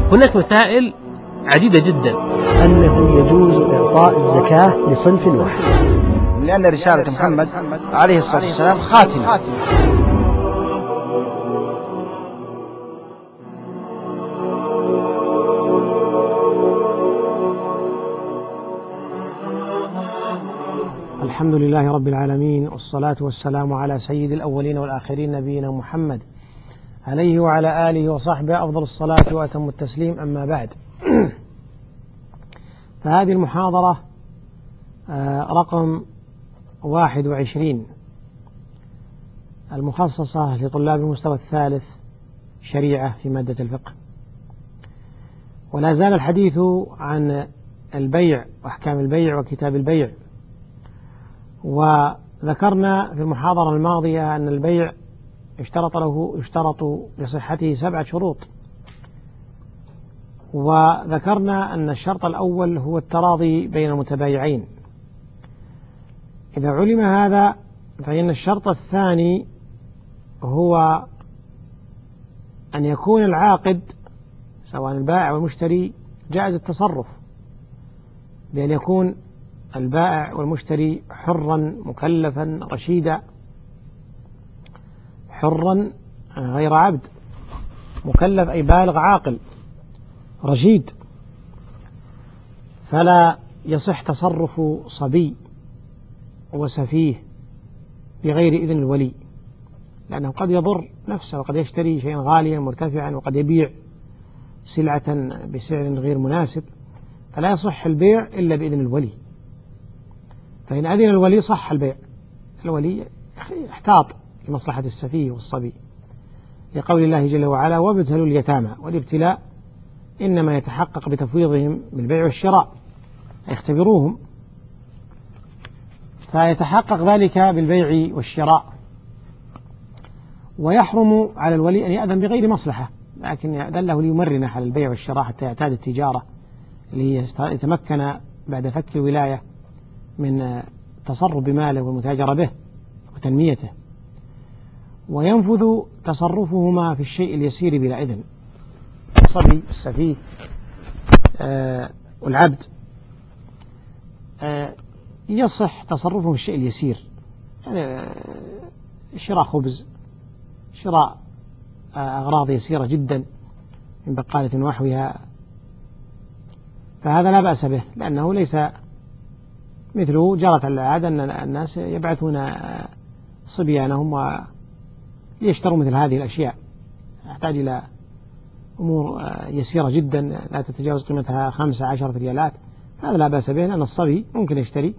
هناك مسائل عديدة جدا. أنه يجوز إعطاء الزكاة لصنف واحد، لأن رسالة محمد عليه الصلاة والسلام خاتمة. الحمد لله رب العالمين، والصلاة والسلام على سيد الأولين والآخرين نبينا محمد عليه وعلى آله وصحبه أفضل الصلاة وأتم التسليم. أما بعد، فهذه المحاضرة رقم 21 المخصصة لطلاب المستوى الثالث شريعة في مادة الفقه. ولا زال الحديث عن البيع وأحكام البيع وكتاب البيع. وذكرنا في المحاضرة الماضية أن البيع يشترط لصحته 7 شروط، وذكرنا أن الشرط الأول هو التراضي بين المتبايعين. إذا علم هذا فإن الشرط الثاني هو أن يكون العاقد سواء البائع والمشتري جائز التصرف، بأن يكون البائع والمشتري حرا مكلفا رشيدا، حرا غير عبد، مكلف أي بالغ عاقل رشيد، فلا يصح تصرف صبي وسفيه بغير إذن الولي، لأنه قد يضر نفسه وقد يشتري شيئا غاليا مرتفعا وقد يبيع سلعة بسعر غير مناسب، فلا يصح البيع إلا بإذن الولي. فإن أذن الولي صح البيع. الولي احتاط لمصلحة السفيه والصبي، لقول الله جل وعلا: وابتلوا اليتامى. والابتلاء إنما يتحقق بتفويضهم بالبيع والشراء، يختبروهم، فيتحقق ذلك بالبيع والشراء. ويحرم على الولي أن يأذن بغير مصلحة، لكن يأذن له ليمرنه على البيع والشراء حتى يعتاد التجارة، ليتمكن بعد فك الولاية من التصرف بماله والمتاجرة به وتنميته. وينفذ تصرفهما في الشيء اليسير بلا إذن. الصبي السفيه والعبد يصح تصرفه في الشيء اليسير، يعني شراء خبز، شراء أغراض يسيرة جدا من بقالة ونحوها، فهذا لا بأس به، لأنه ليس مثله جرت العادة أن الناس يبعثون صبيانهم ليشتروا مثل هذه الأشياء، يحتاج إلى أمور يسيرة جدا لا تتجاوز قيمتها 15 ريالات. هذا لا بأس به، لأن الصبي ممكن يشتري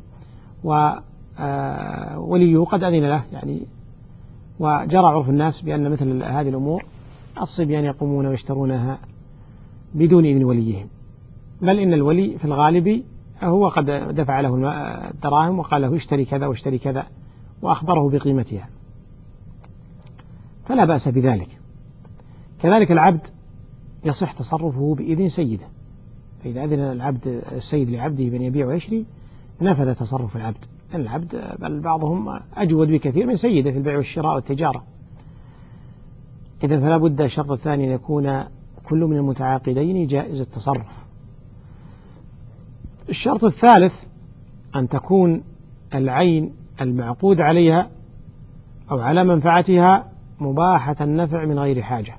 ووليه قد أذن له، يعني وجرى عرف الناس بأن مثل هذه الأمور الصبيان يقومون ويشترونها بدون إذن وليهم، بل إن الولي في الغالب هو قد دفع له الدراهم وقال له اشتري كذا واشتري كذا وأخبره بقيمتها، فلا بأس بذلك. كذلك العبد يصح تصرفه بإذن سيده، فإذا أذن العبد السيد لعبده بأن يبيع ويشتري نفذ تصرف العبد، لأن العبد بل بعضهم أجود بكثير من سيده في البيع والشراء والتجارة. إذن فلا بد الشرط الثاني أن يكون كل من المتعاقدين جائز التصرف. الشرط الثالث أن تكون العين المعقود عليها أو على منفعتها مباحة النفع من غير حاجة،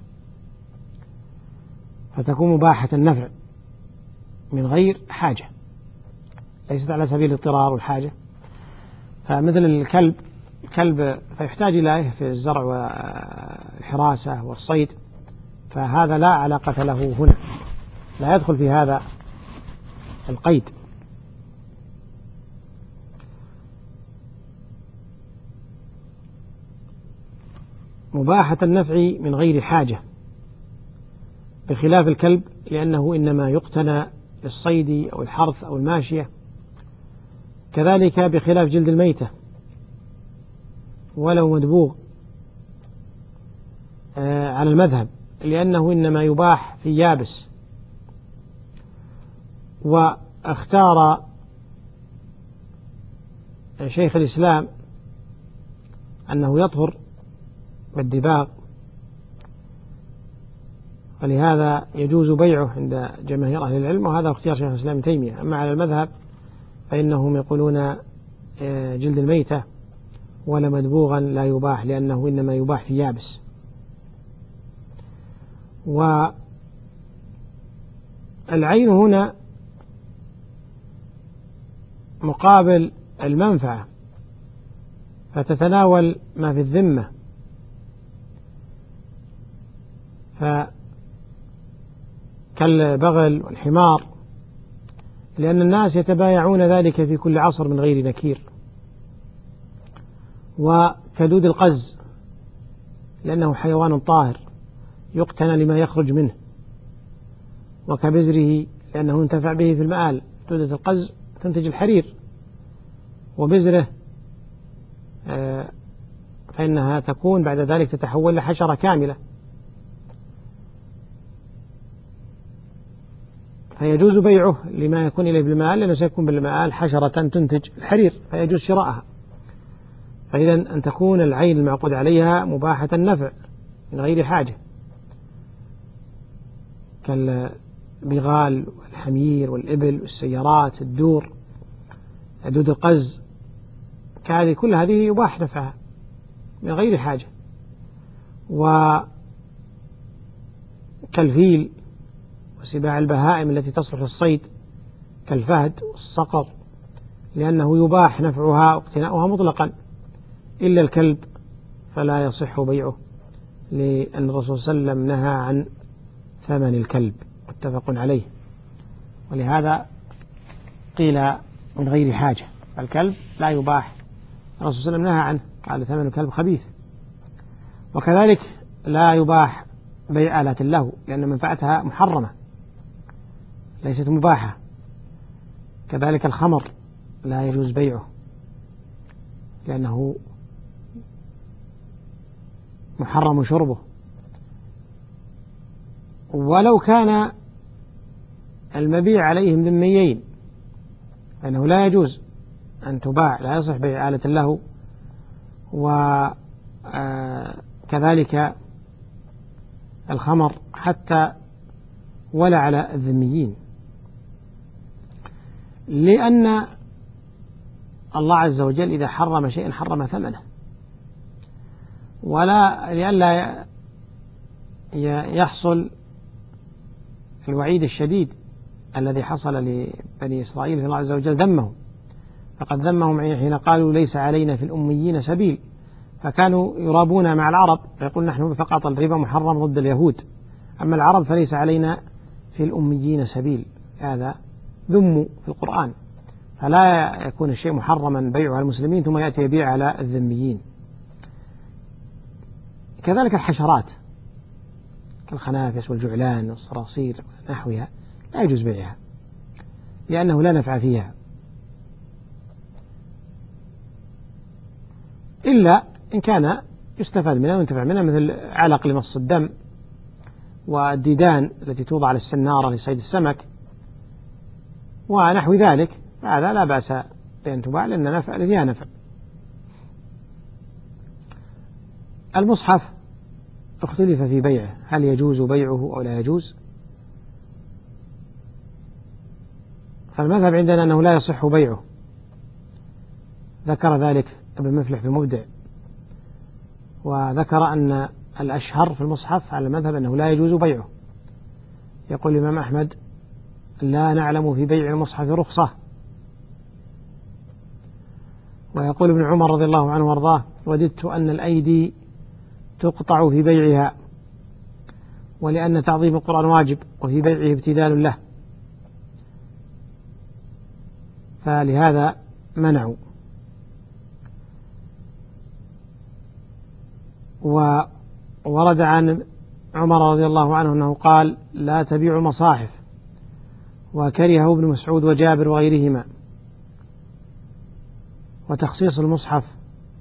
فتكون مباحة النفع من غير حاجة، ليست على سبيل الاضطرار والحاجة. فمثل الكلب فيحتاج إليه في الزرع والحراسة والصيد، فهذا لا علاقة له هنا، لا يدخل في هذا القيد. مباحة النفع من غير حاجة، بخلاف الكلب، لأنه إنما يقتنى للصيد أو الحرث أو الماشية. كذلك بخلاف جلد الميتة ولو مدبوغ على المذهب، لأنه إنما يباح في يابس. واختار شيخ الإسلام أنه يطهر بالدباغ ولهذا يجوز بيعه عند جماهير أهل العلم، وهذا اختيار شيخ الإسلام ابن تيمية. أما على المذهب فإنهم يقولون جلد الميتة ولا مدبوغا لا يباح، لأنه إنما يباح في يابس. والعين هنا مقابل المنفعة، فتتناول ما في الذمة، كالبغل والحمار، لأن الناس يتبايعون ذلك في كل عصر من غير نكير. وكدود القز لأنه حيوان طاهر يقتنى لما يخرج منه، وكبزره لأنه ينتفع به في المآل. دودة القز تنتج الحرير، وبزره فإنها تكون بعد ذلك تتحول لحشرة كاملة. فيجوز بيعه لما يكون إليه بالمآل، لأنه سيكون بالمآل حشرة تنتج الحرير فيجوز شراءها. فإذا أن تكون العين المعقود عليها مباحة النفع من غير حاجة، كالبغال والحمير والإبل والسيارات الدور دود القز، كل هذه يباح نفعها من غير حاجة. وكالفيل وسباع البهائم التي تصلح للصيد كالفهد والصقر، لأنه يباح نفعها واقتناؤها مطلقا، إلا الكلب فلا يصح بيعه، لأن الرسول صلى الله عليه وسلم نهى عن ثمن الكلب، متفق عليه. ولهذا قيل من غير حاجة، الكلب لا يباح، الرسول صلى الله عليه وسلم نهى عنه، قال ثمن الكلب خبيث. وكذلك لا يباح بيع آلات اللهو، لأن منفعتها محرمة ليست مباحة. كذلك الخمر لا يجوز بيعه، لأنه محرم شربه. ولو كان المبيع عليهم ذميين فإنه لا يجوز أن تباع، لا يصح بيع آلة اللهو. وكذلك الخمر حتى ولا على الذميين، لأن الله عز وجل إذا حرم شيئا حرم ثمنه، ولا لئلا يحصل الوعيد الشديد الذي حصل لبني إسرائيل في الله عز وجل ذمهم، فقد ذمهم حين قالوا ليس علينا في الأميين سبيل، فكانوا يرابون مع العرب يقول نحن فقط الربا محرم ضد اليهود، أما العرب فليس علينا في الأميين سبيل، هذا ذم في القرآن. فلا يكون الشيء محرما بيعه على المسلمين ثم يأتي يبيع على الذميين. كذلك الحشرات كالخنافس والجعلان والصراصير ونحوها لا يجوز بيعها، لأنه لا نفع فيها، إلا إن كان يستفاد منها وينتفع منها، مثل علق لمص الدم، والديدان التي توضع على السنارة لصيد السمك ونحو ذلك، هذا لا بأس بأن تباع لأن فيها نفع. المصحف اختلف في بيعه، هل يجوز بيعه أو لا يجوز؟ فالمذهب عندنا أنه لا يصح بيعه، ذكر ذلك ابن مفلح في مبدع، وذكر أن الأشهر في المصحف على المذهب أنه لا يجوز بيعه. يقول الإمام أحمد لا نعلم في بيع المصحف رخصة. ويقول ابن عمر رضي الله عنه وارضاه وددت أن الأيدي تقطع في بيعها، ولأن تعظيم القرآن واجب وفي بيعه ابتذال له، فلهذا منعوا. وورد عن عمر رضي الله عنه أنه قال لا تبيع المصاحف، وكرهه ابن مسعود وجابر وغيرهما. وتخصيص المصحف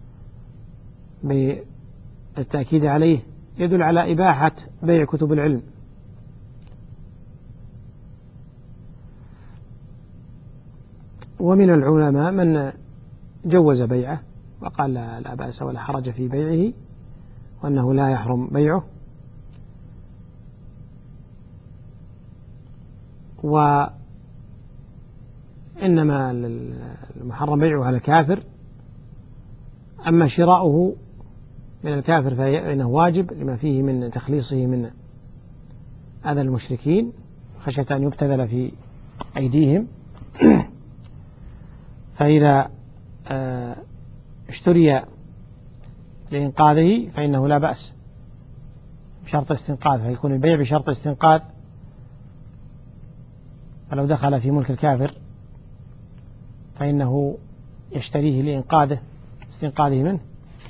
بالتأكيد عليه يدل على إباحة بيع كتب العلم. ومن العلماء من جوز بيعه وقال لا بأس ولا حرج في بيعه، وأنه لا يحرم بيعه. وإنما المحرم بيعه على الكافر، أما شراؤه من الكافر فإنه واجب لما فيه من تخليصه من أذى المشركين خشية أن يبتذل في أيديهم. فإذا اشتري لإنقاذه فإنه لا بأس بشرط استنقاذ، فيكون البيع بشرط استنقاذ. فلو دخل في ملك الكافر فإنه يشتريه لإنقاذه استنقاذه منه.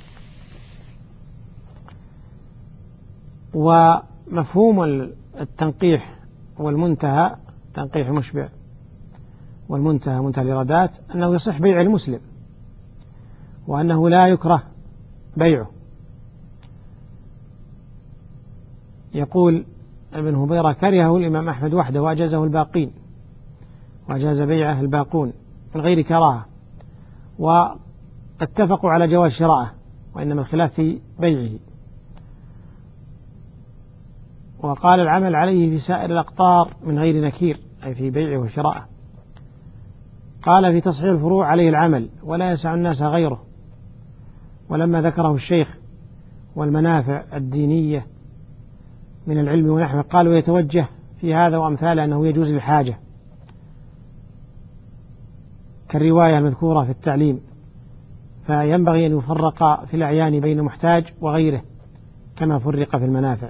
ومفهوم التنقيح والمنتهى، تنقيح مشبع والمنتهى منتهى الإرادات، أنه يصح بيع المسلم وأنه لا يكره بيعه. يقول ابن هبيرة: كرهه الإمام أحمد وحده وأجازه الباقين، وأجاز بيعه الباقون من غير كراهة، واتفقوا على جواز شراءه، وإنما الخلاف في بيعه. وقال: العمل عليه في سائر الأقطار من غير نكير، أي في بيعه وشراءه. قال: في تصحيح الفروع عليه العمل ولا يسع الناس غيره. ولما ذكره الشيخ والمنافع الدينية من العلم ونحوه قالوا: يتوجه في هذا وأمثاله أنه يجوز الحاجة، كالرواية المذكورة في التعليم، فينبغي أن يفرق في الأعيان بين محتاج وغيره كما فرق في المنافع.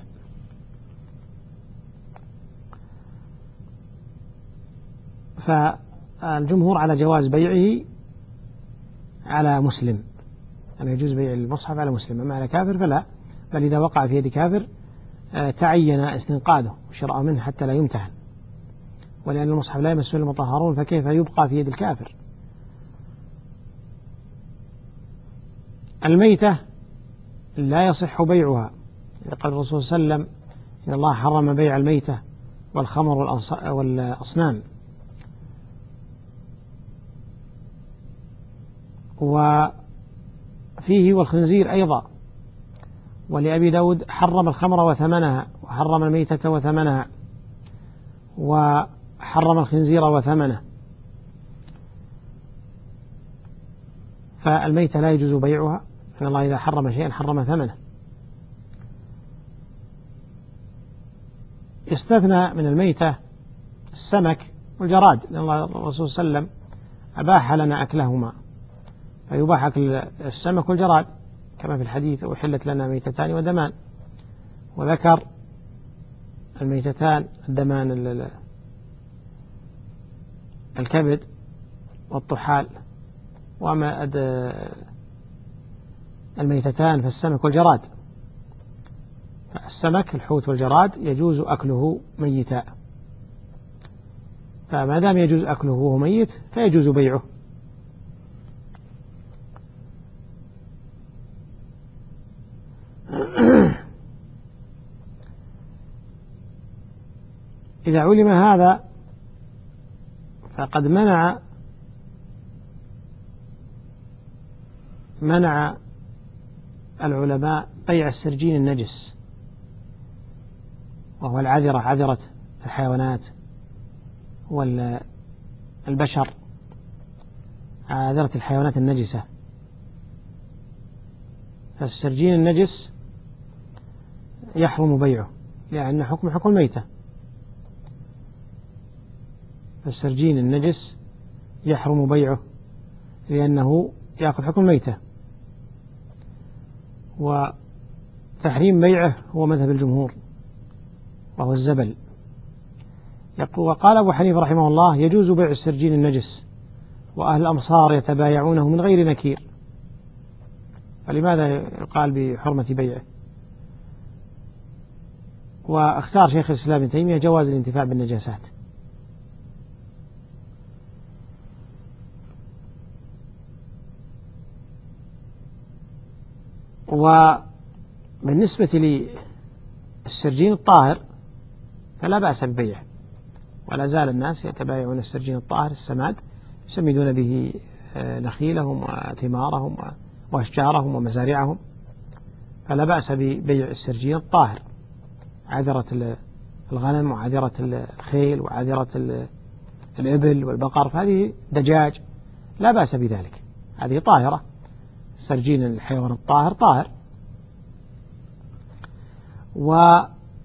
فالجمهور على جواز بيعه على مسلم، أن يجوز بيع المصحف على مسلم، أما على كافر فلا، بل إذا وقع في يد كافر تعين استنقاذه وشراءه منه حتى لا يمتهن، ولأن المصحف لا يمسه المطهرون فكيف يبقى في يد الكافر. الميتة لا يصح بيعها، قال الرسول صلى الله عليه وسلم: إن الله حرم بيع الميتة والخمر والأصنام. وفيه والخنزير أيضا. ولأبي داود: حرم الخمر وثمنها، وحرم الميتة وثمنها، وحرم الخنزير وثمنه. فالميتة لا يجوز بيعها، إن الله إذا حرم شيئا حرم ثمنه. يستثنى من الميتة السمك والجراد، لأن الرسول صلى الله عليه وسلم أباح لنا أكلهما، فيباح أكل السمك والجراد كما في الحديث: أحلت لنا ميتتان ودمان. وذكر الميتتان الدمان الكبد والطحال، وأما الميتتان فالسمك والجراد. فالسمك الحوت والجراد يجوز أكله ميتا، فما دام يجوز أكله وهو ميت فيجوز بيعه. إذا علم هذا فقد منع العلماء بيع السرجين النجس، وهو عذرة الحيوانات والبشر، عذرة الحيوانات النجسة. فالسرجين النجس يحرم بيعه لأن حكم الميتة. فالسرجين النجس يحرم بيعه لأنه يأخذ حكم الميتة. وتحريم بيعه هو مذهب الجمهور وهو الزبل. وقال أبو حنيفة رحمه الله: يجوز بيع السرجين النجس، وأهل الأمصار يتبايعونه من غير نكير. فلماذا يقال بحرمة بيعه؟ واختار شيخ الإسلام ابن تيمية جواز الانتفاع بالنجاسات. وبالنسبة للسرجين الطاهر فلا بأس ببيعه، ولا زال الناس يتبايعون السرجين الطاهر السماد، يسمدون به نخيلهم وثمارهم وأشجارهم ومزارعهم، فلا بأس ببيع السرجين الطاهر عذرة الغنم وعاذرة الخيل وعاذرة الإبل والبقر، فهذه دجاج لا بأس بذلك، هذه طاهرة، سرجين الحيوان الطاهر طاهر. ولا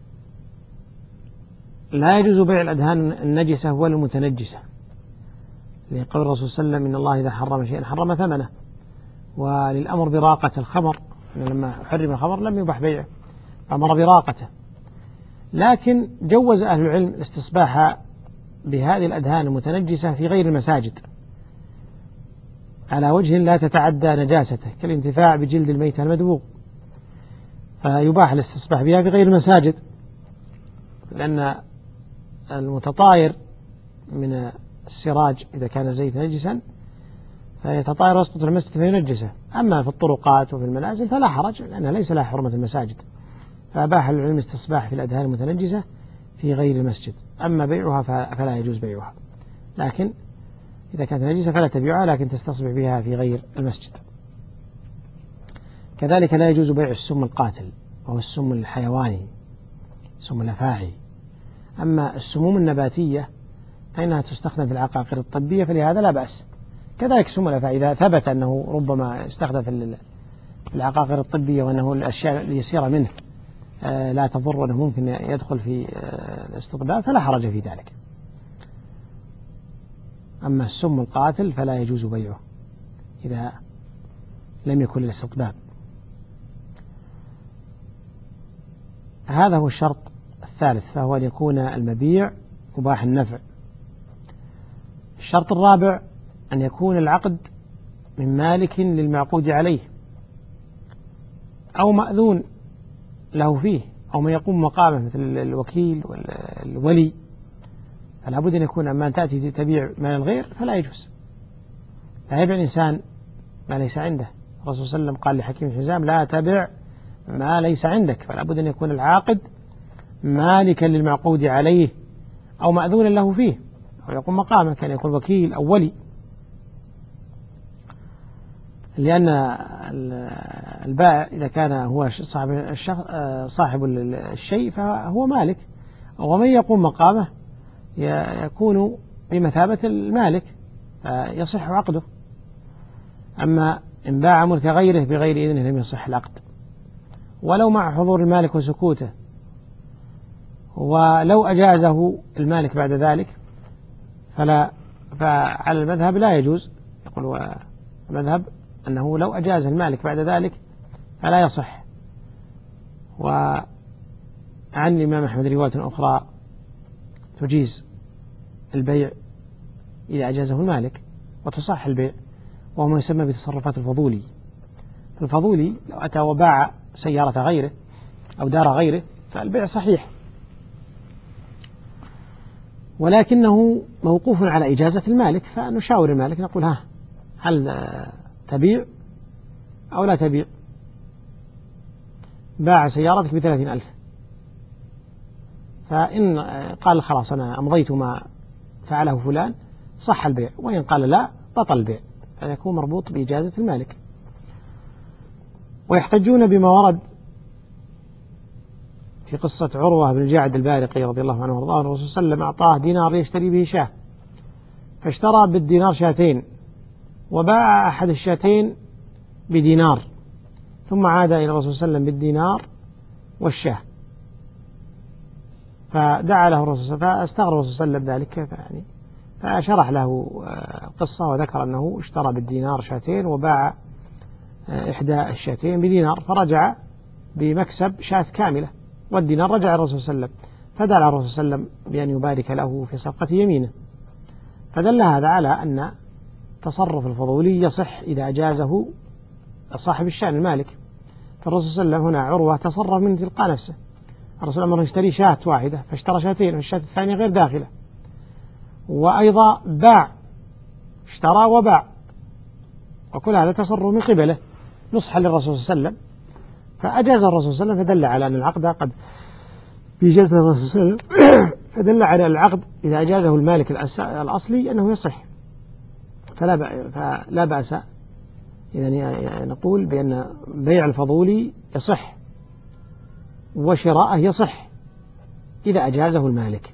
يجوز بيع الأدهان النجسة ولا المتنجسة، لقول الرسول صلى الله عليه وسلم: إن الله إذا حرم شيئا حرم ثمنه. وللأمر براقة الخمر، لما حرم الخمر لم يبح بيعه، أمر براقته. لكن جوز أهل العلم الاستصباح بهذه الأدهان المتنجسة في غير المساجد على وجه لا تتعدى نجاسته، كالانتفاع بجلد الميت المدبوغ، فيباح الاستصباح بها في غير المساجد، لأن المتطاير من السراج إذا كان زيت نجسا فيتطاير ويسقط في المسجد فينجسه. أما في الطرقات وفي المنازل فلا حرج، لأنها ليس لها حرمة المساجد، فأباح العلم الاستصباح في الأدهان المتنجسة في غير المسجد. أما بيعها فلا يجوز بيعها، لكن إذا كانت نجسة فلا تبيعها، لكن تستصبح بها في غير المسجد. كذلك لا يجوز بيع السم القاتل وهو السم الحيواني، السم الأفاعي. أما السموم النباتية فإنها تستخدم في العقاقير الطبية، فلهذا لا بأس. كذلك السم الأفاعي إذا ثبت أنه ربما يستخدم في العقاقير الطبية وأنه الأشياء اليسيرة منه لا تضر وأنه ممكن يدخل في الاستطباب فلا حرج في ذلك. أما السم القاتل فلا يجوز بيعه إذا لم يكن للاستطباب. هذا هو الشرط الثالث، فهو أن يكون المبيع مباح النفع. الشرط الرابع أن يكون العقد من مالك للمعقود عليه أو مأذون له فيه أو من يقوم مقامه مثل الوكيل والولي، فلا بد أن يكون. أما أن تأتي تبيع مال الغير فلا يجوز، لا يبيع الإنسان ما ليس عنده. الرسول صلى الله عليه وسلم قال لحكيم حزام: لا تبع ما ليس عندك. فلا بد أن يكون العاقد مالكا للمعقود عليه أو مأذونا له فيه أو يقوم مقامه، كان يكون وكيل أو ولي، لأن البائع إذا كان هو صاحب الشيء فهو مالك، ومن يقوم مقامه يكون بمثابة المالك فيصح عقده. أما إن باع ملك غيره بغير إذنه لم يصح العقد، ولو مع حضور المالك وسكوته. ولو أجازه المالك بعد ذلك فعلى المذهب لا يجوز. يقول المذهب أنه لو أجاز المالك بعد ذلك فلا يصح. وعن الإمام أحمد رواية أخرى تجيز البيع إذا أجازه المالك وتصح البيع، وهو ما يسمى بتصرفات الفضولي. الفضولي لو أتى وباع سيارة غيره أو دار غيره فالبيع صحيح، ولكنه موقوف على إجازة المالك، فنشاور المالك نقول: هل تبيع أو لا تبيع؟ باع سيارتك ب30,000، فإن قال خلاص أنا أمضيت ما فعله فلان صح البيع، وإن قال لا بطل البيع، فيكون مربوط بإجازة المالك. ويحتجون بما ورد في قصة عروة بن الجعد البارقي رضي الله عنه وارضاه، الرسول صلى الله عليه وسلم أعطاه دينار يشتري به شاة، فاشترى بالدينار شاتين وباع أحد الشاتين بدينار، ثم عاد إلى الرسول صلى الله عليه وسلم بالدينار والشاه، فدعا له الرسول فاستغرب الرسول صلى الله عليه وسلم ذلك، فشرح له قصة وذكر أنه اشترى بالدينار شاتين وباع إحدى الشاتين بدينار، فرجع بمكسب شاة كاملة، والدينار رجع الرسول صلى الله عليه وسلم، فدعا الرسول صلى الله عليه وسلم بأن يبارك له في صفقة يمينه. فدل هذا على أن تصرف الفضولي يصح إذا أجازه صاحب الشأن المالك. فالرسول صلى الله عليه وسلم هنا عروة تصرف من تلقاء نفسه، الرسول أمره يشتري شاة واحدة فاشترى شاتين والشاة الثانية غير داخلة، وأيضا باع، اشترى وباع، وكل هذا تصرف من قبله نصحا للرسول صلى الله عليه وسلم، فأجاز الرسول صلى الله عليه وسلم، فدل على أن العقد قد بإجازة الرسول صلى الله عليه وسلم فدل على العقد إذا أجازه المالك الأصلي أنه يصح، فلا بأس. إذا نقول بأن بيع الفضولي يصح وشراءه يصح إذا أجازه المالك.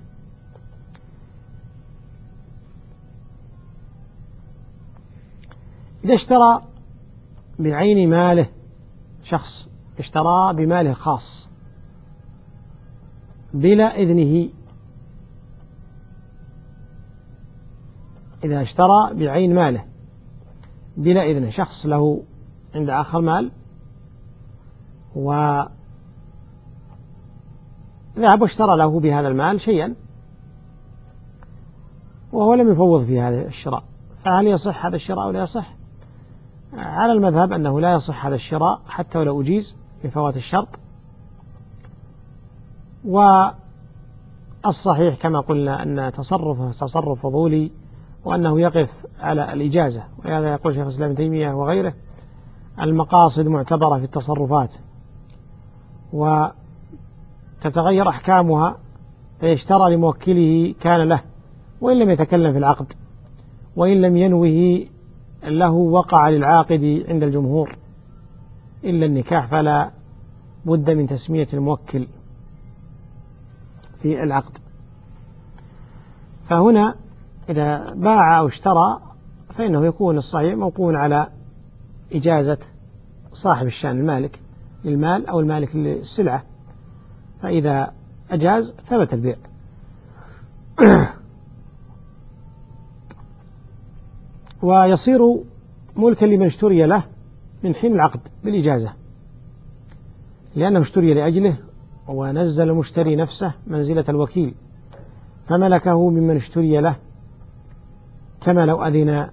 إذا اشترى بعين ماله، شخص اشترى بماله الخاص بلا إذنه، إذا اشترى بعين ماله بلا إذنه، شخص له عند آخر مال وذهب واشترى له بهذا المال شيئا وهو لم يفوض في هذا الشراء، فهل يصح هذا الشراء أو لا يصح؟ على المذهب أنه لا يصح هذا الشراء حتى ولو أجيز لفوات الشرط، والصحيح كما قلنا أن تصرف فضولي وأنه يقف على الإجازة، ولهذا يقول شيخ الإسلام ابن تيمية وغيره: المقاصد معتبرة في التصرفات وتتغير أحكامها، فيشترى لموكله كان له وإن لم يتكلم في العقد، وإن لم ينوه له وقع للعاقد عند الجمهور إلا النكاح، فلا بد من تسمية الموكل في العقد. فهنا إذا باع أو اشترى فإنه يكون الصحيح موقوع على إجازة صاحب الشأن، المالك للمال أو المالك للسلعة، فإذا أجاز ثبت البيع. ويصير ملكا لمن اشتري له من حين العقد بالإجازة، لأنه اشتري لأجله ونزل المشتري نفسه منزلة الوكيل فملكه ممن اشتري له، كما لو أذن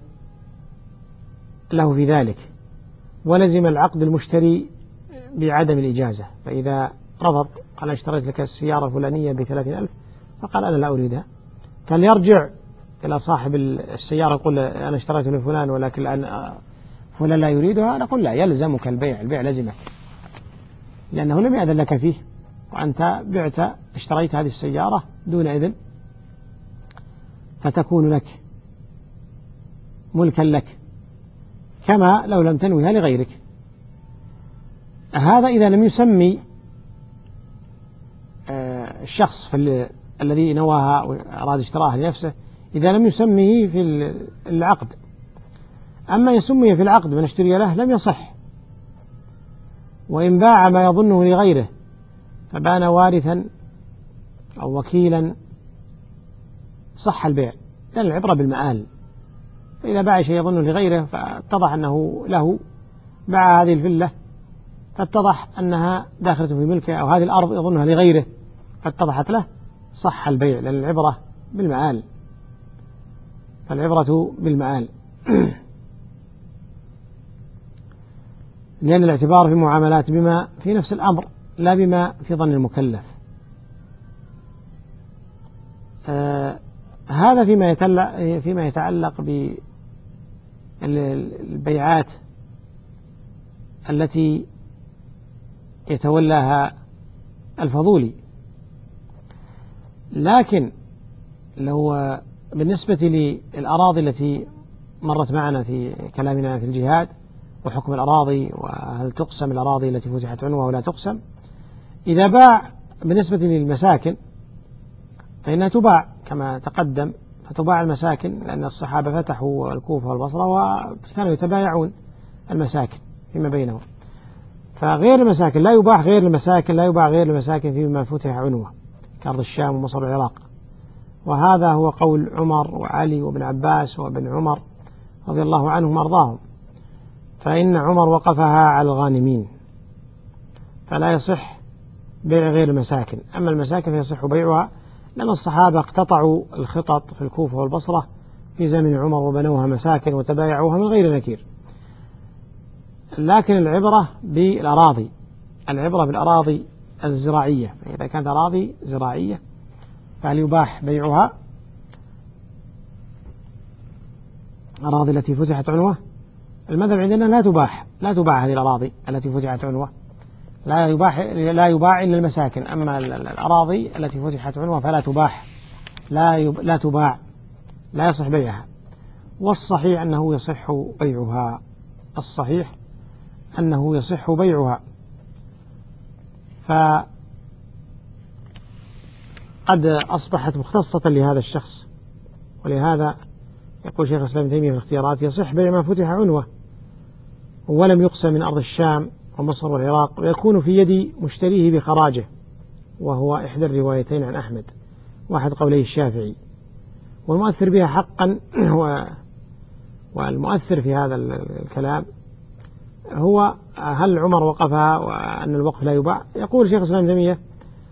له في ذلك، ولزم العقد المشتري بعدم الإجازة. فإذا رفض قال: اشتريت لك السيارة الفلانية ب30,000، فقال: أنا لا أريدها، كان يرجع إلى صاحب السيارة يقول: أنا اشتريت لفلان ولكن الآن فلان لا يريدها، نقول: لا، يلزمك البيع لزمك، لأنه لم يأذن لك فيه، وأنت اشتريت هذه السيارة دون إذن، فتكون لك ملكا لك كما لو لم تنويها لغيرك. هذا إذا لم يسمي الشخص الذي نواها وأراد اشتراها لنفسه، إذا لم يسميه في العقد. أما إن سمي في العقد من اشتري له لم يصح، وإن باع ما يظنه لغيره فبان وارثا أو وكيلا صح البيع، لأن العبرة بالمآل. فإذا باع شيء يظنه لغيره فاتضح أنه له، باع هذه الفلة فاتضح أنها داخلة في ملكه، أو هذه الأرض يظنها لغيره فاتضحت له، صح البيع، لأن العبرة بالمآل، فالعبرة بالمآل. لأن الاعتبار في معاملات بما في نفس الأمر لا بما في ظن المكلف. هذا فيما يتعلق بالبيعات التي يتولاها الفضولي. لكن لو بالنسبة للأراضي التي مرت معنا في كلامنا في الجهاد وحكم الأراضي، وهل تقسم الأراضي التي فتحت عنوة ولا تقسم، إذا باع بالنسبة للمساكن فإنها تباع كما تقدم، فتباع المساكن، لأن الصحابة فتحوا الكوفة والبصرة وكانوا يتبايعون المساكن فيما بينهم. فغير المساكن لا يباع، غير المساكن لا يباع غير المساكن فيما فتح عنوة كأرض الشام ومصر والعراق. وهذا هو قول عمر وعلي وابن عباس وابن عمر رضي الله عنهم وارضاهم، فإن عمر وقفها على الغانمين، فلا يصح بيع غير المساكن. أما المساكن فيصح بيعها، لأن الصحابة اقتطعوا الخطط في الكوفة والبصرة في زمن عمر وبنوها مساكن وتبايعوها من غير نكير. لكن العبرة بالأراضي، العبرة بالأراضي الزراعية، فإذا كانت أراضي زراعية فهل يباح بيعها؟ الأراضي التي فتحت عنوة المذهب عندنا لا تباع هذه الأراضي التي فتحت عنوة، لا يباع إلا المساكن. أما الأراضي التي فتحت عنوة فلا تباح، لا تباع، لا يصح بيعها. والصحيح أنه يصح بيعها، الصحيح أنه يصح بيعها. قد أصبحت مختصة لهذا الشخص. ولهذا يقول شيخ الإسلام ابن تيمية في الاختيارات: يصح بيع ما فتح عنوة ولم يقسم من أرض الشام ومصر والعراق، ويكون في يد مشتريه بخراجه، وهو إحدى الروايتين عن أحمد واحد قولي الشافعي. والمؤثر بها حقا والمؤثر في هذا الكلام هو هل عمر وقفها وأن الوقف لا يباع. يقول شيخ الإسلام ابن تيمية: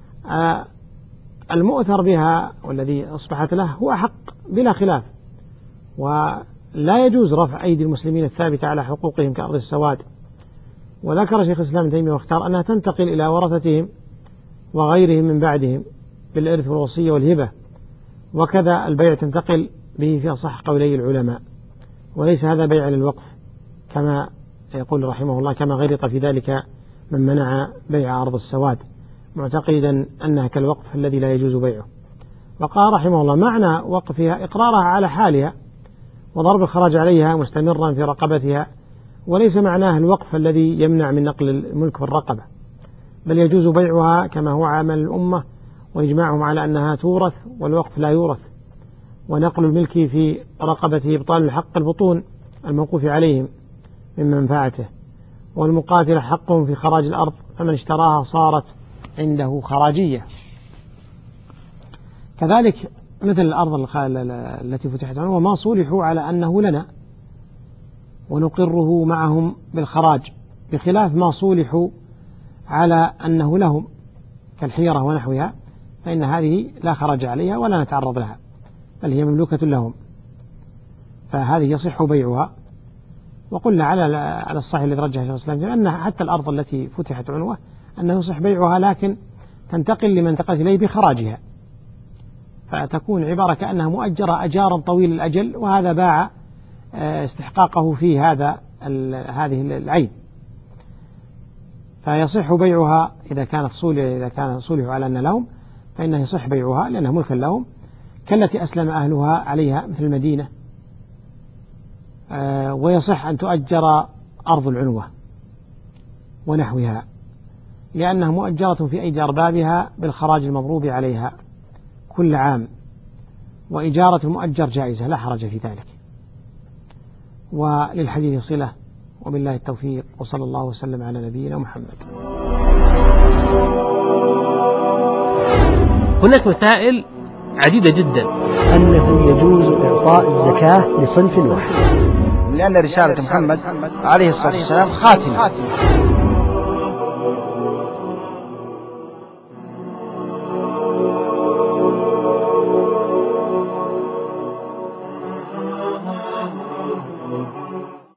المؤثر بها والذي أصبحت له هو حق بلا خلاف، ولا يجوز رفع أيدي المسلمين الثابتة على حقوقهم كأرض السواد. وذكر شيخ الإسلام ابن تيمية واختار أنها تنتقل إلى ورثتهم وغيرهم من بعدهم بالإرث والوصية والهبة، وكذا البيع تنتقل به في أصح قولي العلماء، وليس هذا بيع للوقف كما يقول رحمه الله، كما غلط في ذلك من منع بيع أرض السواد معتقدا أنها كالوقف الذي لا يجوز بيعه. وقال رحمه الله: معنى وقفها إقرارها على حالها وضرب الخراج عليها مستمرا في رقبتها، وليس معناه الوقف الذي يمنع من نقل الملك بالرقبة، بل يجوز بيعها كما هو عمل الأمة وإجماعهم على أنها تورث والوقف لا يورث، ونقل الملك في رقبته إبطال الحق البطون الموقوف عليهم من منفعته، والمقاتل حقهم في خراج الأرض، فمن اشتراها صارت عنده خراجية. كذلك مثل الأرض التي فتحت عنه وما صلحوا على أنه لنا ونقره معهم بالخراج، بخلاف ما صلحوا على أنه لهم كالحيرة ونحوها، فإن هذه لا خراج عليها ولا نتعرض لها، بل هي مملوكة لهم، فهذه يصح بيعها. وقلنا على الصحيح الذي رجح شيخ الإسلام أن حتى الأرض التي فتحت عنوة أنه يصح بيعها، لكن تنتقل لمن انتقلت إليه بخراجها، فتكون عبارة كأنها مؤجرة أجارا طويل الأجل، وهذا باع استحقاقه في هذه العين، فيصح بيعها إذا كان صلح على أن لهم، فإنه يصح بيعها لأنها ملكا لهم، كالتي أسلم أهلها عليها مثل المدينة. ويصح أن تؤجر أرض العنوة ونحوها، لأنها مؤجرة في أيدي أربابها بالخراج المضروب عليها كل عام، وإجارة المؤجر جائزة لا حرج في ذلك. وللحديث صلة، وبالله التوفيق، وصلى الله وسلم على نبينا محمد. هناك مسائل عديدة جدا. أنه يجوز إعطاء الزكاة لصنف واحد، لأن رسالة محمد عليه الصلاة والسلام خاتمة